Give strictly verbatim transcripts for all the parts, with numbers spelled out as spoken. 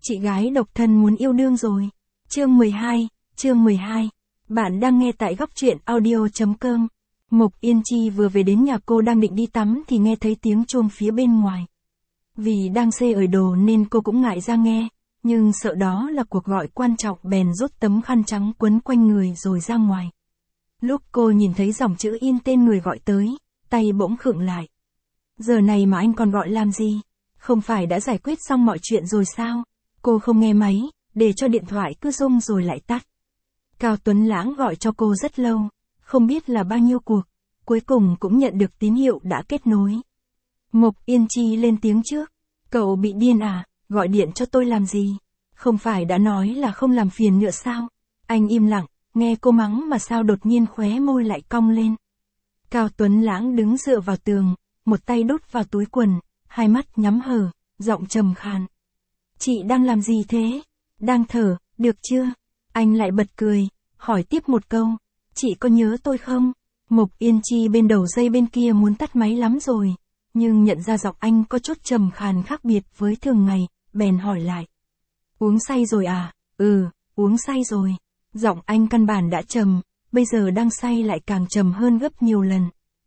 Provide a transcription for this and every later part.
Chị gái độc thân muốn yêu đương rồi. Chương mười hai, chương mười hai. Bạn đang nghe tại góc truyện audio.com. Mộc Yên Chi vừa về đến nhà cô đang định đi tắm thì nghe thấy tiếng chuông phía bên ngoài. Vì đang xê ởi đồ nên cô cũng ngại ra nghe, nhưng sợ đó là cuộc gọi quan trọng bèn rút tấm khăn trắng quấn quanh người rồi ra ngoài. Lúc cô nhìn thấy dòng chữ in tên người gọi tới, tay bỗng khựng lại. Giờ này mà anh còn gọi làm gì? Không phải đã giải quyết xong mọi chuyện rồi sao? Cô không nghe máy, để cho điện thoại cứ rung rồi lại tắt. Cao Tuấn Lãng gọi cho cô rất lâu, không biết là bao nhiêu cuộc, cuối cùng cũng nhận được tín hiệu đã kết nối. Mộc Yên Chi lên tiếng trước, cậu bị điên à, gọi điện cho tôi làm gì? Không phải đã nói là không làm phiền nữa sao? Anh im lặng, nghe cô mắng mà sao đột nhiên khóe môi lại cong lên. Cao Tuấn Lãng đứng dựa vào tường, một tay đút vào túi quần, hai mắt nhắm hờ, giọng trầm khàn. Chị đang làm gì thế? Đang thở, được chưa? Anh lại bật cười, hỏi tiếp một câu. Chị có nhớ tôi không? Mộc Yên Chi bên đầu dây bên kia muốn tắt máy lắm rồi, nhưng nhận ra giọng anh có chút trầm khàn khác biệt với thường ngày, bèn hỏi lại. Uống say rồi à? Ừ, uống say rồi. Giọng anh căn bản đã trầm, bây giờ đang say lại càng trầm hơn gấp nhiều lần.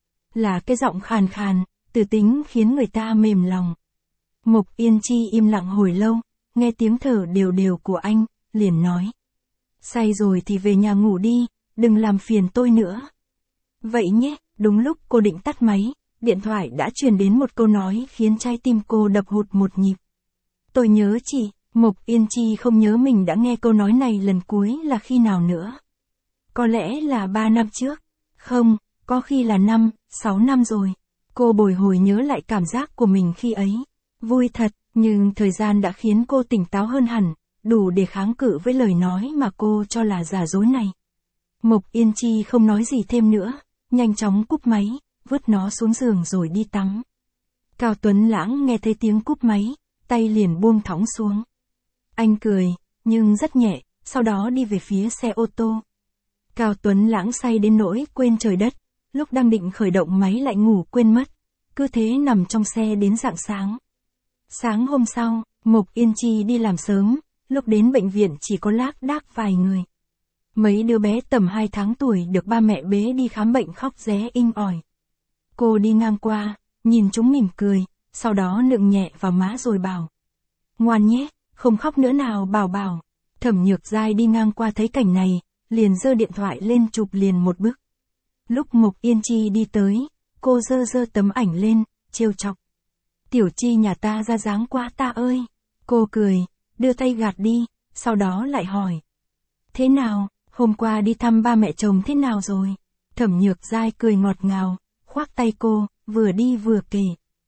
Là cái giọng khàn khàn, từ tính khiến người ta mềm lòng. Mộc Yên Chi im lặng hồi lâu, nghe tiếng thở đều đều của anh, liền nói. Say rồi thì về nhà ngủ đi, đừng làm phiền tôi nữa. Vậy nhé, đúng lúc cô định tắt máy, điện thoại đã truyền đến một câu nói khiến trái tim cô đập hụt một nhịp. Tôi nhớ chị. Mộc Yên Chi không nhớ mình đã nghe câu nói này lần cuối là khi nào nữa. Có lẽ là ba năm trước. Không, có khi là năm, sáu năm rồi. Cô bồi hồi nhớ lại cảm giác của mình khi ấy. Vui thật, nhưng thời gian đã khiến cô tỉnh táo hơn hẳn, đủ để kháng cự với lời nói mà cô cho là giả dối này. Mộc Yên Chi không nói gì thêm nữa, nhanh chóng cúp máy, vứt nó xuống giường rồi đi tắm. Cao Tuấn Lãng nghe thấy tiếng cúp máy, tay liền buông thõng xuống. Anh cười, nhưng rất nhẹ, sau đó đi về phía xe ô tô. Cao Tuấn Lãng say đến nỗi quên trời đất, lúc đang định khởi động máy lại ngủ quên mất, cứ thế nằm trong xe đến rạng sáng. Sáng hôm sau, Mộc Yên Chi đi làm sớm, lúc đến bệnh viện chỉ có lác đác vài người. Mấy đứa bé tầm hai tháng tuổi được ba mẹ bế đi khám bệnh khóc ré inh ỏi. Cô đi ngang qua, nhìn chúng mỉm cười, sau đó nựng nhẹ vào má rồi bảo. Ngoan nhé. Không khóc nữa nào bảo bảo. Thẩm Nhược Giai đi ngang qua thấy cảnh này, liền giơ điện thoại lên chụp liền một bức. Lúc Mộc Yên Chi đi tới, cô giơ giơ tấm ảnh lên, trêu chọc. Tiểu Chi nhà ta ra dáng quá ta ơi. Cô cười, đưa tay gạt đi, sau đó lại hỏi. Thế nào, hôm qua đi thăm ba mẹ chồng thế nào rồi? Thẩm Nhược Giai cười ngọt ngào, khoác tay cô, vừa đi vừa kể.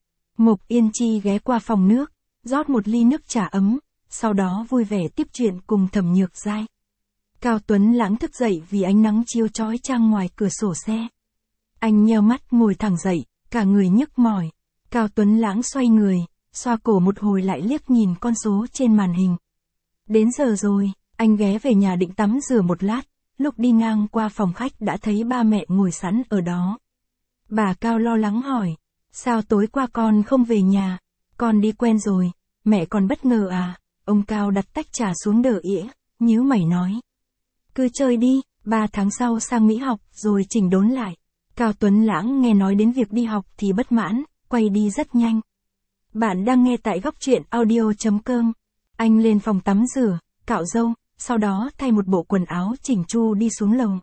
Mộc Yên Chi ghé qua phòng nước, rót một ly nước trà ấm. Sau đó vui vẻ tiếp chuyện cùng Thẩm Nhược Giai. Cao Tuấn Lãng thức dậy vì ánh nắng chiếu chói chang ngoài cửa sổ xe. Anh nheo mắt ngồi thẳng dậy, cả người nhức mỏi. Cao Tuấn Lãng xoay người, xoa cổ một hồi lại liếc nhìn con số trên màn hình. Đến giờ rồi, anh ghé về nhà định tắm rửa một lát, lúc đi ngang qua phòng khách đã thấy ba mẹ ngồi sẵn ở đó. Bà Cao lo lắng hỏi, sao tối qua con không về nhà? Con đi quen rồi, mẹ còn bất ngờ à? Ông Cao đặt tách trà xuống đỡ ỉa, nhíu mày nói. Cứ chơi đi, ba tháng sau sang Mỹ học rồi chỉnh đốn lại. Cao Tuấn Lãng nghe nói đến việc đi học thì bất mãn, quay đi rất nhanh. Bạn đang nghe tại góc truyện audio.com. Anh lên phòng tắm rửa, cạo râu, sau đó thay một bộ quần áo chỉnh chu đi xuống lầu.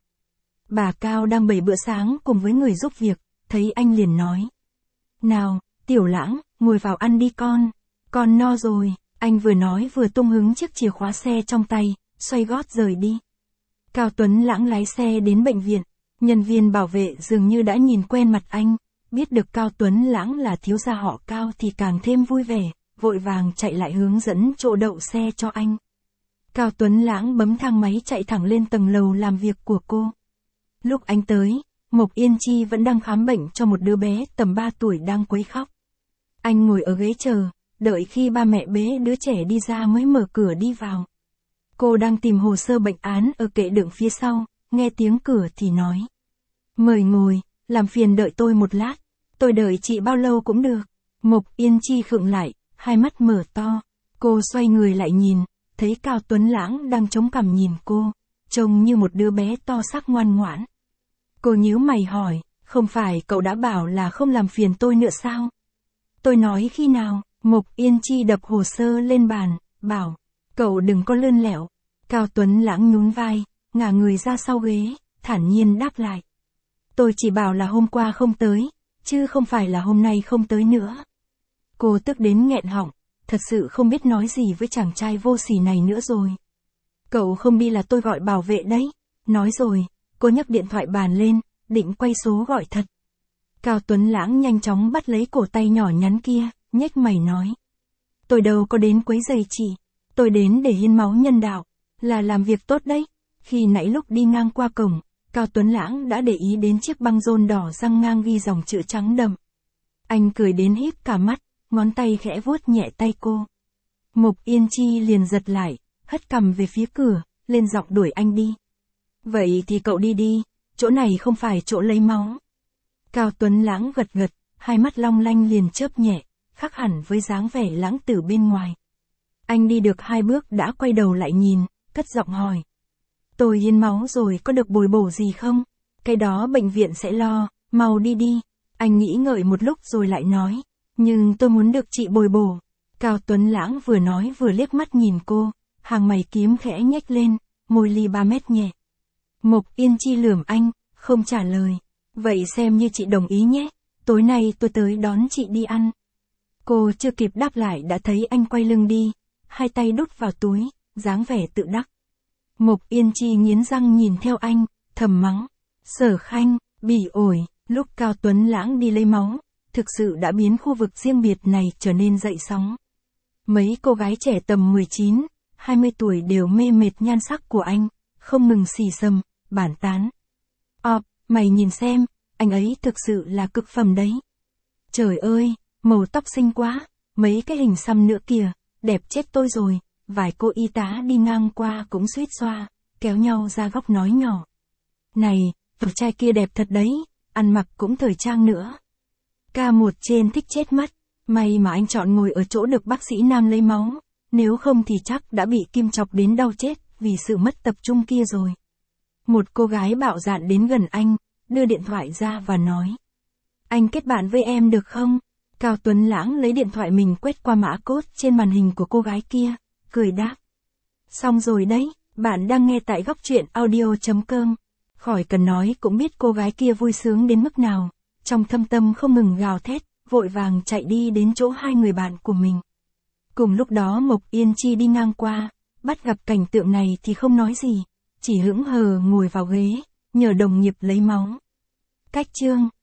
Bà Cao đang bày bữa sáng cùng với người giúp việc, thấy anh liền nói. Nào, Tiểu Lãng, ngồi vào ăn đi con. Con no rồi. Anh vừa nói vừa tung hứng chiếc chìa khóa xe trong tay, xoay gót rời đi. Cao Tuấn Lãng lái xe đến bệnh viện, nhân viên bảo vệ dường như đã nhìn quen mặt anh, biết được Cao Tuấn Lãng là thiếu gia họ Cao thì càng thêm vui vẻ, vội vàng chạy lại hướng dẫn chỗ đậu xe cho anh. Cao Tuấn Lãng bấm thang máy chạy thẳng lên tầng lầu làm việc của cô. Lúc anh tới, Mộc Yên Chi vẫn đang khám bệnh cho một đứa bé tầm ba tuổi đang quấy khóc. Anh ngồi ở ghế chờ. Đợi khi ba mẹ bế đứa trẻ đi ra mới mở cửa đi vào. Cô đang tìm hồ sơ bệnh án ở kệ đựng phía sau, nghe tiếng cửa thì nói. Mời ngồi, làm phiền đợi tôi một lát, tôi đợi chị bao lâu cũng được. Mộc Yên Chi khựng lại, hai mắt mở to. Cô xoay người lại nhìn, thấy Cao Tuấn Lãng đang chống cằm nhìn cô, trông như một đứa bé to xác ngoan ngoãn. Cô nhíu mày hỏi, không phải cậu đã bảo là không làm phiền tôi nữa sao? Tôi nói khi nào? Mục Yên Chi đập hồ sơ lên bàn, bảo, cậu đừng có lươn lẹo. Cao Tuấn Lãng nhún vai, ngả người ra sau ghế, thản nhiên đáp lại. Tôi chỉ bảo là hôm qua không tới, chứ không phải là hôm nay không tới nữa. Cô tức đến nghẹn họng, thật sự không biết nói gì với chàng trai vô sỉ này nữa rồi. Cậu không đi là tôi gọi bảo vệ đấy. Nói rồi, cô nhấc điện thoại bàn lên, định quay số gọi thật. Cao Tuấn Lãng nhanh chóng bắt lấy cổ tay nhỏ nhắn kia, nhếch mày nói. Tôi đâu có đến quấy giày chị, tôi đến để hiến máu nhân đạo, là làm việc tốt đấy. Khi nãy lúc đi ngang qua cổng, Cao Tuấn Lãng đã để ý đến chiếc băng rôn đỏ răng ngang ghi dòng chữ trắng đậm. Anh cười đến híp cả mắt, ngón tay khẽ vuốt nhẹ tay cô. Mục Yên Chi liền giật lại, hất cằm về phía cửa, lên giọng đuổi anh đi. Vậy thì cậu đi đi, chỗ này không phải chỗ lấy máu. Cao Tuấn Lãng gật gật, hai mắt long lanh liền chớp nhẹ, khác hẳn với dáng vẻ lãng tử bên ngoài. Anh đi được hai bước đã quay đầu lại nhìn, cất giọng hỏi. Tôi hiến máu rồi có được bồi bổ gì không? Cái đó bệnh viện sẽ lo, mau đi đi. Anh nghĩ ngợi một lúc rồi lại nói. Nhưng tôi muốn được chị bồi bổ. Cao Tuấn Lãng vừa nói vừa liếc mắt nhìn cô, hàng mày kiếm khẽ nhếch lên, môi ly ba mét nhẹ. Mục Yên Chi lườm anh, không trả lời. Vậy xem như chị đồng ý nhé, tối nay tôi tới đón chị đi ăn. Cô chưa kịp đáp lại đã thấy anh quay lưng đi, hai tay đút vào túi, dáng vẻ tự đắc. Mục Yên Chi nghiến răng nhìn theo anh, thầm mắng. Sở Khanh, bỉ ổi, lúc Cao Tuấn Lãng đi lấy máu, thực sự đã biến khu vực riêng biệt này trở nên dậy sóng. Mấy cô gái trẻ tầm mười chín, hai mươi tuổi đều mê mệt nhan sắc của anh, không ngừng xì xầm, bản tán. Ọp, mày nhìn xem, anh ấy thực sự là cực phẩm đấy. Trời ơi, màu tóc xinh quá, mấy cái hình xăm nữa kìa, đẹp chết tôi rồi. Vài cô y tá đi ngang qua cũng suýt xoa, kéo nhau ra góc nói nhỏ. Này, cậu trai kia đẹp thật đấy, ăn mặc cũng thời trang nữa. Ca một trên thích chết mất, may mà anh chọn ngồi ở chỗ được bác sĩ nam lấy máu, nếu không thì chắc đã bị kim chọc đến đau chết vì sự mất tập trung kia rồi. Một cô gái bạo dạn đến gần anh, đưa điện thoại ra và nói. Anh kết bạn với em được không? Cao Tuấn Lãng lấy điện thoại mình quét qua mã code trên màn hình của cô gái kia, cười đáp. Xong rồi đấy, bạn đang nghe tại góc truyện audio chấm com. Khỏi cần nói cũng biết cô gái kia vui sướng đến mức nào, trong thâm tâm không ngừng gào thét, vội vàng chạy đi đến chỗ hai người bạn của mình. Cùng lúc đó Mục Yên Chi đi ngang qua, bắt gặp cảnh tượng này thì không nói gì, chỉ hững hờ ngồi vào ghế, nhờ đồng nghiệp lấy máu. Cách chương